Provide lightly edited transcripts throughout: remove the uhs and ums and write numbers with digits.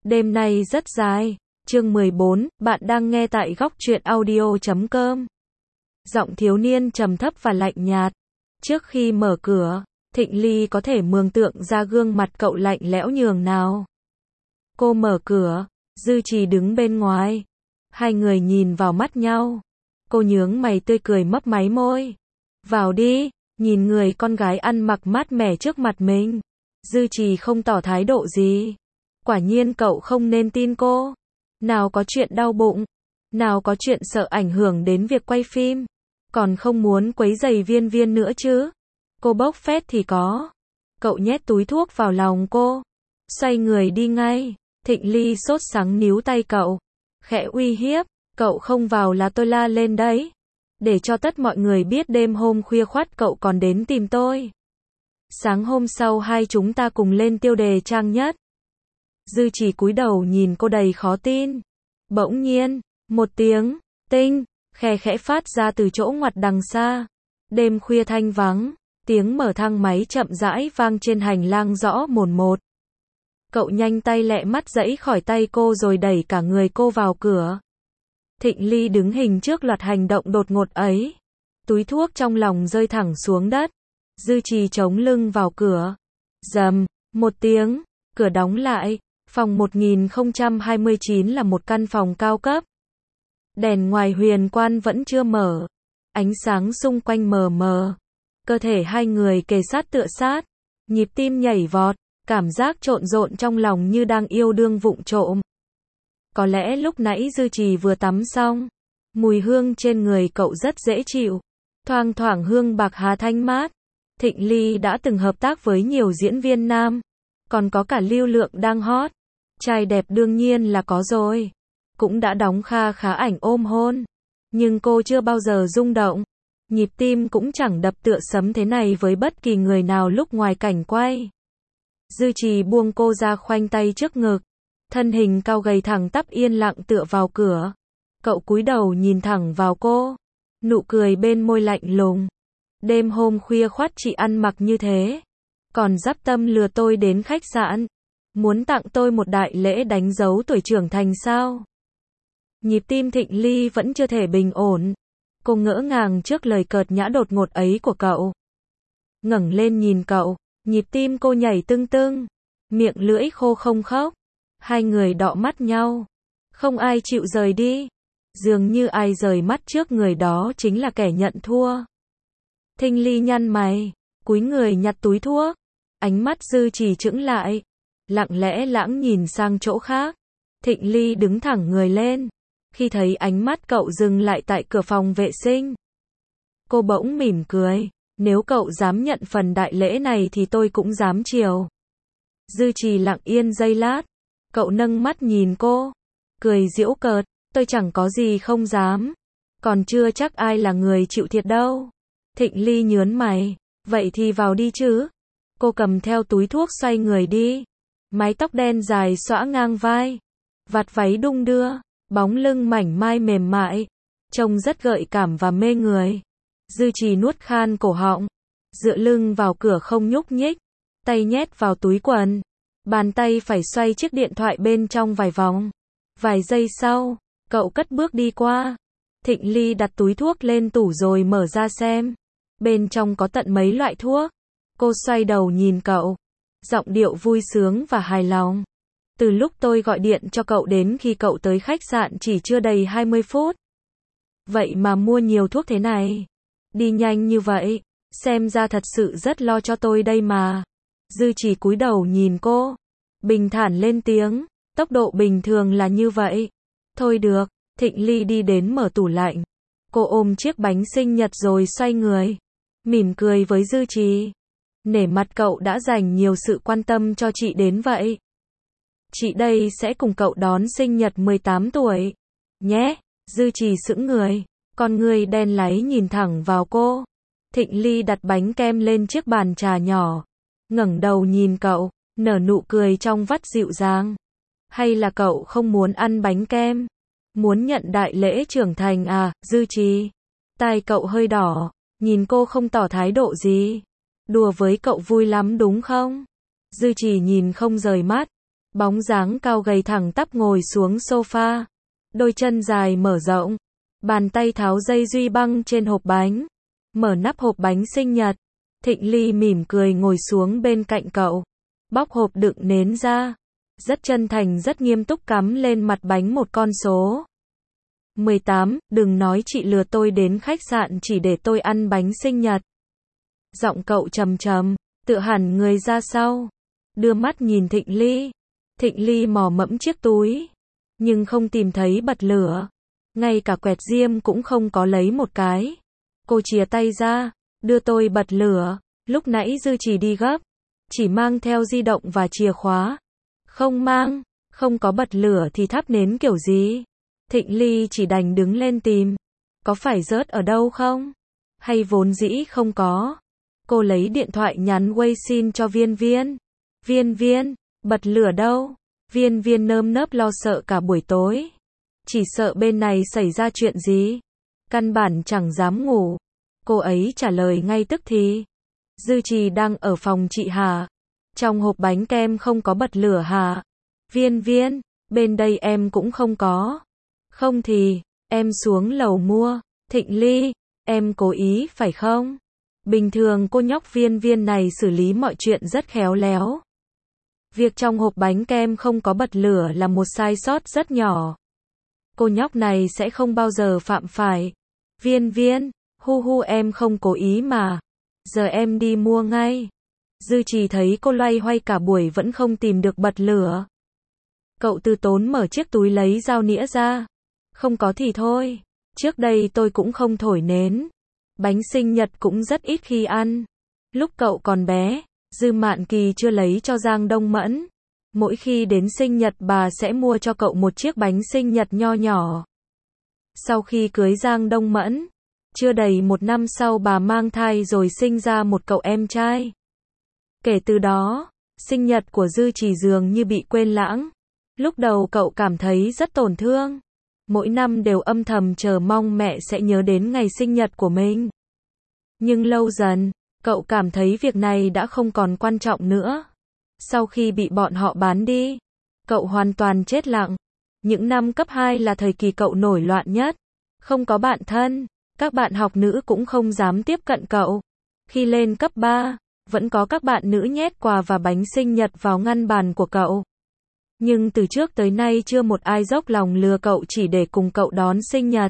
Đêm nay rất dài. Chương 14, bạn đang nghe tại góc truyện audio.com. Giọng thiếu niên trầm thấp và lạnh nhạt. Trước khi mở cửa, Thịnh Ly có thể mường tượng ra gương mặt cậu lạnh lẽo nhường nào. Cô mở cửa, Dư Trì đứng bên ngoài. Hai người nhìn vào mắt nhau. Cô nhướng mày tươi cười mấp máy môi. Vào đi, nhìn người con gái ăn mặc mát mẻ trước mặt mình. Dư Trì không tỏ thái độ gì. Quả nhiên cậu không nên tin cô. Nào có chuyện đau bụng, nào có chuyện sợ ảnh hưởng đến việc quay phim, còn không muốn quấy rầy Viên Viên nữa chứ. Cô bốc phét thì có. Cậu nhét túi thuốc vào lòng cô, xoay người đi ngay. Thịnh Ly sốt sắng níu tay cậu, khẽ uy hiếp, cậu không vào là tôi la lên đấy. Để cho tất mọi người biết đêm hôm khuya khoắt cậu còn đến tìm tôi. Sáng hôm sau hai chúng ta cùng lên tiêu đề trang nhất. Dư Trì cúi đầu nhìn cô đầy khó tin. Bỗng nhiên, một tiếng tinh khe khẽ phát ra từ chỗ ngoặt đằng xa. Đêm khuya thanh vắng, tiếng mở thang máy chậm rãi vang trên hành lang rõ mồn một. Cậu nhanh tay lẹ mắt giãy khỏi tay cô rồi đẩy cả người cô vào cửa. Thịnh Ly đứng hình trước loạt hành động đột ngột ấy. Túi thuốc trong lòng rơi thẳng xuống đất. Dư Trì chống lưng vào cửa. Rầm, một tiếng, cửa đóng lại. Phòng 1029 là một căn phòng cao cấp. Đèn ngoài huyền quan vẫn chưa mở. Ánh sáng xung quanh mờ mờ. Cơ thể hai người kề sát tựa sát. Nhịp tim nhảy vọt. Cảm giác trộn rộn trong lòng như đang yêu đương vụng trộm. Có lẽ lúc nãy Dư Trì vừa tắm xong. Mùi hương trên người cậu rất dễ chịu. Thoang thoảng hương bạc hà thanh mát. Thịnh Ly đã từng hợp tác với nhiều diễn viên nam. Còn có cả Lưu Lượng đang hot. Trai đẹp đương nhiên là có rồi. Cũng đã đóng kha khá ảnh ôm hôn. Nhưng cô chưa bao giờ rung động. Nhịp tim cũng chẳng đập tựa sấm thế này với bất kỳ người nào lúc ngoài cảnh quay. Dư Trì buông cô ra khoanh tay trước ngực. Thân hình cao gầy thẳng tắp yên lặng tựa vào cửa. Cậu cúi đầu nhìn thẳng vào cô. Nụ cười bên môi lạnh lùng. Đêm hôm khuya khoắt chị ăn mặc như thế. Còn dắp tâm lừa tôi đến khách sạn. Muốn tặng tôi một đại lễ đánh dấu tuổi trưởng thành sao? Nhịp tim Thịnh Ly vẫn chưa thể bình ổn. Cô ngỡ ngàng trước lời cợt nhã đột ngột ấy của cậu. Ngẩng lên nhìn cậu, nhịp tim cô nhảy tưng tưng. Miệng lưỡi khô không khóc. Hai người đọ mắt nhau. Không ai chịu rời đi. Dường như ai rời mắt trước người đó chính là kẻ nhận thua. Thịnh Ly nhăn mày, cúi người nhặt túi thuốc. Ánh mắt Dư Trì chững lại. Lặng lẽ lãng nhìn sang chỗ khác. Thịnh Ly đứng thẳng người lên. Khi thấy ánh mắt cậu dừng lại tại cửa phòng vệ sinh. Cô bỗng mỉm cười. Nếu cậu dám nhận phần đại lễ này thì tôi cũng dám chiều. Dư Trì lặng yên giây lát. Cậu nâng mắt nhìn cô. Cười giễu cợt. Tôi chẳng có gì không dám. Còn chưa chắc ai là người chịu thiệt đâu. Thịnh Ly nhớn mày. Vậy thì vào đi chứ. Cô cầm theo túi thuốc xoay người đi. Mái tóc đen dài xõa ngang vai. Vạt váy đung đưa. Bóng lưng mảnh mai mềm mại. Trông rất gợi cảm và mê người. Dư Trì nuốt khan cổ họng. Dựa lưng vào cửa không nhúc nhích. Tay nhét vào túi quần. Bàn tay phải xoay chiếc điện thoại bên trong vài vòng. Vài giây sau, cậu cất bước đi qua. Thịnh Ly đặt túi thuốc lên tủ rồi mở ra xem. Bên trong có tận mấy loại thuốc. Cô xoay đầu nhìn cậu. Giọng điệu vui sướng và hài lòng. Từ lúc tôi gọi điện cho cậu đến khi cậu tới khách sạn chỉ chưa đầy 20 phút. Vậy mà mua nhiều thuốc thế này. Đi nhanh như vậy. Xem ra thật sự rất lo cho tôi đây mà. Dư Trì cúi đầu nhìn cô. Bình thản lên tiếng. Tốc độ bình thường là như vậy. Thôi được. Thịnh Ly đi đến mở tủ lạnh. Cô ôm chiếc bánh sinh nhật rồi xoay người. Mỉm cười với Dư Trì. Nể mặt cậu đã dành nhiều sự quan tâm cho chị đến vậy. Chị đây sẽ cùng cậu đón sinh nhật 18 tuổi. Nhé. Dư Trì sững người. Con người đen láy nhìn thẳng vào cô. Thịnh Ly đặt bánh kem lên chiếc bàn trà nhỏ. Ngẩng đầu nhìn cậu. Nở nụ cười trong vắt dịu dàng. Hay là cậu không muốn ăn bánh kem? Muốn nhận đại lễ trưởng thành à, Dư Trì? Tai cậu hơi đỏ. Nhìn cô không tỏ thái độ gì. Đùa với cậu vui lắm đúng không? Dư Trì nhìn không rời mắt. Bóng dáng cao gầy thẳng tắp ngồi xuống sofa. Đôi chân dài mở rộng. Bàn tay tháo dây duy băng trên hộp bánh. Mở nắp hộp bánh sinh nhật. Thịnh Ly mỉm cười ngồi xuống bên cạnh cậu. Bóc hộp đựng nến ra. Rất chân thành rất nghiêm túc cắm lên mặt bánh một con số. 18, đừng nói chị lừa tôi đến khách sạn chỉ để tôi ăn bánh sinh nhật. Giọng cậu trầm trầm, tựa hẳn người ra sau. Đưa mắt nhìn Thịnh Ly. Thịnh Ly mò mẫm chiếc túi. Nhưng không tìm thấy bật lửa. Ngay cả quẹt diêm cũng không có lấy một cái. Cô chìa tay ra, đưa tôi bật lửa. Lúc nãy Dư Trì đi gấp. Chỉ mang theo di động và chìa khóa. Không mang, không có bật lửa thì thắp nến kiểu gì? Thịnh Ly chỉ đành đứng lên tìm. Có phải rớt ở đâu không? Hay vốn dĩ không có? Cô lấy điện thoại nhắn WeChat cho Viên Viên. Viên Viên, bật lửa đâu? Viên Viên nơm nớp lo sợ cả buổi tối. Chỉ sợ bên này xảy ra chuyện gì. Căn bản chẳng dám ngủ. Cô ấy trả lời ngay tức thì. Dư Trì đang ở phòng chị Hà. Trong hộp bánh kem không có bật lửa hả? Viên Viên, bên đây em cũng không có. Không thì, em xuống lầu mua. Thịnh Ly, em cố ý phải không? Bình thường cô nhóc Viên Viên này xử lý mọi chuyện rất khéo léo. Việc trong hộp bánh kem không có bật lửa là một sai sót rất nhỏ. Cô nhóc này sẽ không bao giờ phạm phải. Viên Viên, hu em không cố ý mà. Giờ em đi mua ngay. Dư Trì thấy cô loay hoay cả buổi vẫn không tìm được bật lửa. Cậu từ tốn mở chiếc túi lấy dao nĩa ra. Không có thì thôi. Trước đây tôi cũng không thổi nến. Bánh sinh nhật cũng rất ít khi ăn. Lúc cậu còn bé, Dư Mạn Kỳ chưa lấy cho Giang Đông Mẫn. Mỗi khi đến sinh nhật bà sẽ mua cho cậu một chiếc bánh sinh nhật nho nhỏ. Sau khi cưới Giang Đông Mẫn, chưa đầy một năm sau bà mang thai rồi sinh ra một cậu em trai. Kể từ đó, sinh nhật của Dư Trì dường như bị quên lãng. Lúc đầu cậu cảm thấy rất tổn thương. Mỗi năm đều âm thầm chờ mong mẹ sẽ nhớ đến ngày sinh nhật của mình. Nhưng lâu dần, cậu cảm thấy việc này đã không còn quan trọng nữa. Sau khi bị bọn họ bán đi, cậu hoàn toàn chết lặng. Những năm cấp 2 là thời kỳ cậu nổi loạn nhất. Không có bạn thân, các bạn học nữ cũng không dám tiếp cận cậu. Khi lên cấp 3, vẫn có các bạn nữ nhét quà và bánh sinh nhật vào ngăn bàn của cậu. Nhưng từ trước tới nay chưa một ai dốc lòng lừa cậu chỉ để cùng cậu đón sinh nhật.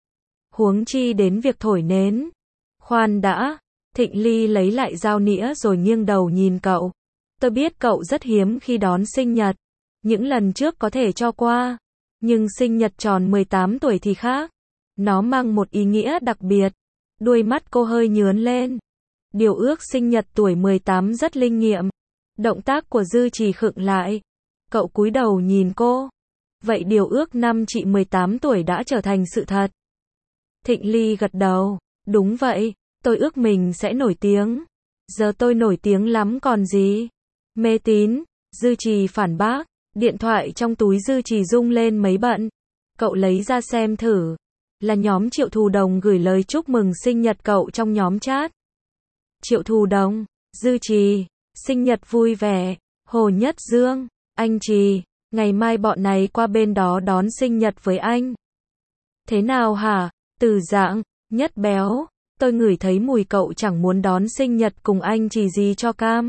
Huống chi đến việc thổi nến. Khoan đã, Thịnh Ly lấy lại dao nĩa rồi nghiêng đầu nhìn cậu. Tôi biết cậu rất hiếm khi đón sinh nhật. Những lần trước có thể cho qua. Nhưng sinh nhật tròn 18 tuổi thì khác. Nó mang một ý nghĩa đặc biệt. Đuôi mắt cô hơi nhướng lên. Điều ước sinh nhật tuổi 18 rất linh nghiệm. Động tác của Dư Trì khựng lại. Cậu cúi đầu nhìn cô. Vậy điều ước năm chị 18 tuổi đã trở thành sự thật. Thịnh Ly gật đầu. Đúng vậy, tôi ước mình sẽ nổi tiếng. Giờ tôi nổi tiếng lắm còn gì. Mê tín, Dư Trì phản bác. Điện thoại trong túi Dư Trì rung lên mấy bận. Cậu lấy ra xem thử. Là nhóm Triệu Thù Đồng gửi lời chúc mừng sinh nhật cậu trong nhóm chat. Triệu Thù Đồng, Dư Trì, sinh nhật vui vẻ. Hồ Nhất Dương, anh Trì, ngày mai bọn này qua bên đó đón sinh nhật với anh. Thế nào hả? Từ Dạng, Nhất Béo, tôi ngửi thấy mùi cậu chẳng muốn đón sinh nhật cùng anh Trì gì cho cam.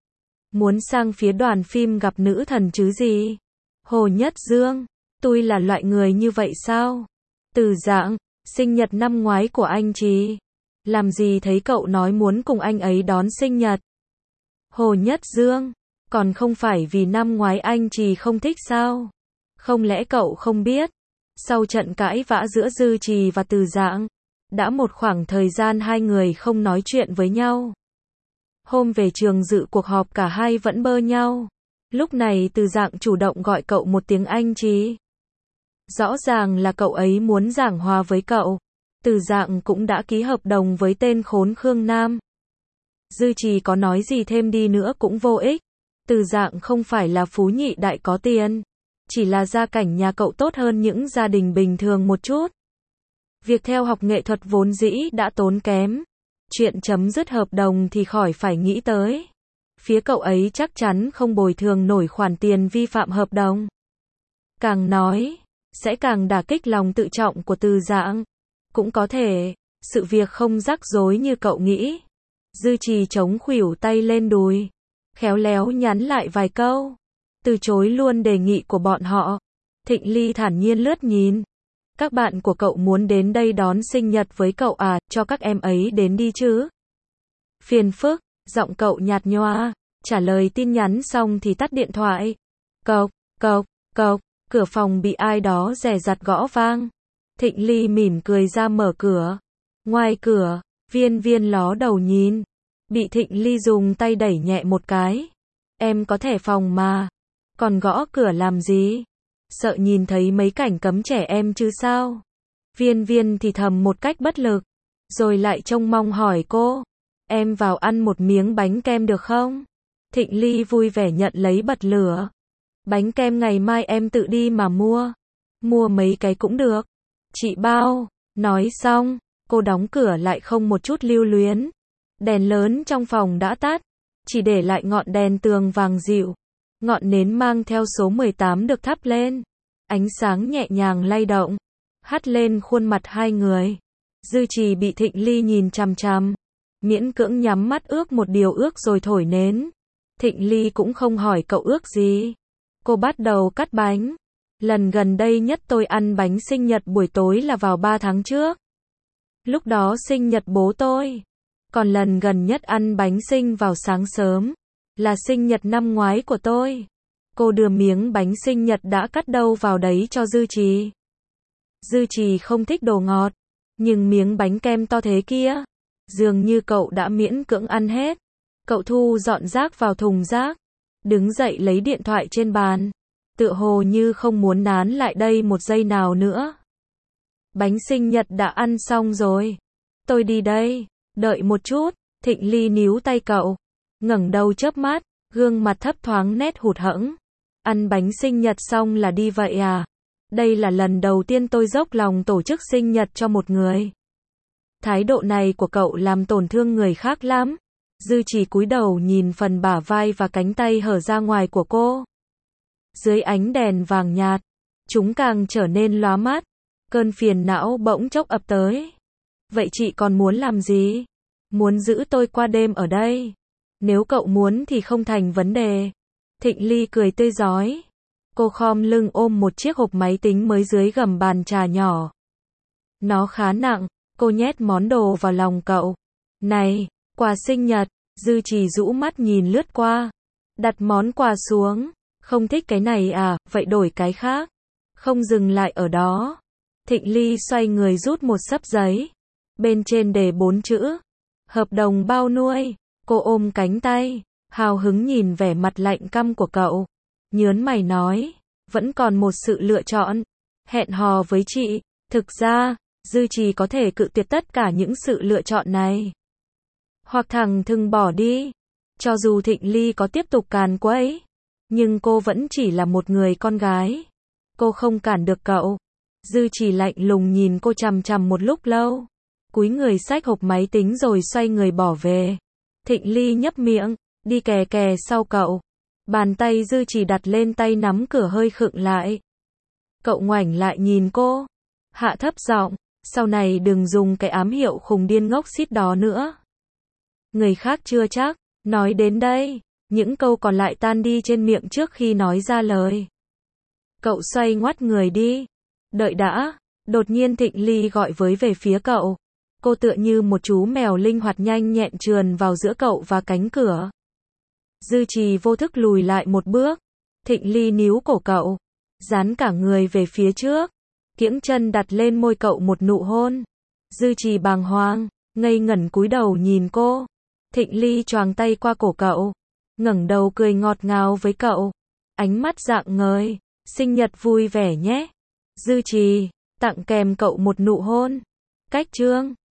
Muốn sang phía đoàn phim gặp nữ thần chứ gì? Hồ Nhất Dương, tôi là loại người như vậy sao? Từ Dạng, sinh nhật năm ngoái của anh Trì. Làm gì thấy cậu nói muốn cùng anh ấy đón sinh nhật? Hồ Nhất Dương, còn không phải vì năm ngoái anh Trì không thích sao? Không lẽ cậu không biết? Sau trận cãi vã giữa Dư Trì và Từ Dạng, đã một khoảng thời gian hai người không nói chuyện với nhau. Hôm về trường dự cuộc họp cả hai vẫn bơ nhau. Lúc này Từ Dạng chủ động gọi cậu một tiếng anh Trì. Rõ ràng là cậu ấy muốn giảng hòa với cậu. Từ Dạng cũng đã ký hợp đồng với tên khốn Khương Nam. Dư Trì có nói gì thêm đi nữa cũng vô ích. Từ Dạng không phải là phú nhị đại có tiền. Chỉ là gia cảnh nhà cậu tốt hơn những gia đình bình thường một chút. Việc theo học nghệ thuật vốn dĩ đã tốn kém. Chuyện chấm dứt hợp đồng thì khỏi phải nghĩ tới. phía cậu ấy chắc chắn không bồi thường nổi khoản tiền vi phạm hợp đồng. Càng nói, sẽ càng đả kích lòng tự trọng của Từ Dạng. Cũng có thể, sự việc không rắc rối như cậu nghĩ. Dư Trì chống khuỷu tay lên đùi, khéo léo nhắn lại vài câu, từ chối luôn đề nghị của bọn họ. Thịnh Ly thản nhiên lướt nhìn. Các bạn của cậu muốn đến đây đón sinh nhật với cậu à, cho các em ấy đến đi chứ. Phiền phức, giọng cậu nhạt nhòa, trả lời tin nhắn xong thì tắt điện thoại. Cộc, cộc, cộc, cửa phòng bị ai đó dè dặt gõ vang. Thịnh Ly mỉm cười ra mở cửa. Ngoài cửa, Viên Viên ló đầu nhìn, bị Thịnh Ly dùng tay đẩy nhẹ một cái. Em có thẻ phòng mà, còn gõ cửa làm gì? Sợ nhìn thấy mấy cảnh cấm trẻ em chứ sao? Viên Viên thì thầm một cách bất lực, rồi lại trông mong hỏi cô. Em vào ăn một miếng bánh kem được không? Thịnh Ly vui vẻ nhận lấy bật lửa. Bánh kem ngày mai em tự đi mà mua. Mua mấy cái cũng được. Chị bao. Nói xong, cô đóng cửa lại không một chút lưu luyến. Đèn lớn trong phòng đã tắt, chỉ để lại ngọn đèn tường vàng dịu. Ngọn nến mang theo số 18 được thắp lên. Ánh sáng nhẹ nhàng lay động, hắt lên khuôn mặt hai người. Dư Trì bị Thịnh Ly nhìn chằm chằm, miễn cưỡng nhắm mắt ước một điều ước rồi thổi nến. Thịnh Ly cũng không hỏi cậu ước gì. Cô bắt đầu cắt bánh. Lần gần đây nhất tôi ăn bánh sinh nhật buổi tối là vào 3 tháng trước. Lúc đó sinh nhật bố tôi. Còn lần gần nhất ăn bánh sinh vào sáng sớm là sinh nhật năm ngoái của tôi. Cô đưa miếng bánh sinh nhật đã cắt đâu vào đấy cho Dư Trì. Dư Trì không thích đồ ngọt, nhưng miếng bánh kem to thế kia, dường như cậu đã miễn cưỡng ăn hết. Cậu thu dọn rác vào thùng rác, đứng dậy lấy điện thoại trên bàn, tựa hồ như không muốn nán lại đây một giây nào nữa. Bánh sinh nhật đã ăn xong rồi. Tôi đi đây, đợi một chút. Thịnh Ly níu tay cậu, ngẩng đầu chớp mắt, gương mặt thấp thoáng nét hụt hẫng. Ăn bánh sinh nhật xong là đi vậy à? Đây là lần đầu tiên tôi dốc lòng tổ chức sinh nhật cho một người. Thái độ này của cậu làm tổn thương người khác lắm. Dư Trì cúi đầu nhìn phần bả vai và cánh tay hở ra ngoài của cô. Dưới ánh đèn vàng nhạt, chúng càng trở nên lóa mắt. Cơn phiền não bỗng chốc ập tới. Vậy chị còn muốn làm gì? Muốn giữ tôi qua đêm ở đây. Nếu cậu muốn thì không thành vấn đề. Thịnh Ly cười tươi rói. Cô khom lưng ôm một chiếc hộp máy tính mới dưới gầm bàn trà nhỏ. Nó khá nặng, cô nhét món đồ vào lòng cậu. Này, quà sinh nhật. Dư Trì rũ mắt nhìn lướt qua. Đặt món quà xuống. Không thích cái này à, vậy đổi cái khác. Không dừng lại ở đó. Thịnh Ly xoay người rút một xấp giấy. Bên trên đề 4 chữ. Hợp đồng bao nuôi. Cô ôm cánh tay, hào hứng nhìn vẻ mặt lạnh căm của cậu. Nhớn mày nói, vẫn còn một sự lựa chọn. Hẹn hò với chị. Thực ra, Dư Trì có thể cự tuyệt tất cả những sự lựa chọn này. Hoặc thẳng thừng bỏ đi. Cho dù Thịnh Ly có tiếp tục càn quấy, nhưng cô vẫn chỉ là một người con gái. Cô không cản được cậu. Dư Trì lạnh lùng nhìn cô chằm chằm một lúc lâu. Cúi người xách hộp máy tính rồi xoay người bỏ về. Thịnh Ly nhấp miệng, đi kè kè sau cậu. Bàn tay Dư Trì đặt lên tay nắm cửa hơi khựng lại. Cậu ngoảnh lại nhìn cô. Hạ thấp giọng, sau này đừng dùng cái ám hiệu khùng điên ngốc xít đó nữa. Người khác chưa chắc. Nói đến đây, những câu còn lại tan đi trên miệng trước khi nói ra lời. Cậu xoay ngoắt người đi. Đợi đã. Đột nhiên Thịnh Ly gọi với về phía cậu. Cô tựa như một chú mèo linh hoạt nhanh nhẹn trườn vào giữa cậu và cánh cửa. Dư Trì vô thức lùi lại một bước. Thịnh Ly níu cổ cậu, dán cả người về phía trước, kiễng chân đặt lên môi cậu một nụ hôn. Dư Trì bàng hoàng, ngây ngẩn cúi đầu nhìn cô. Thịnh Ly choàng tay qua cổ cậu, ngẩng đầu cười ngọt ngào với cậu. Ánh mắt rạng ngời, sinh nhật vui vẻ nhé. Dư Trì tặng kèm cậu một nụ hôn. Cách chương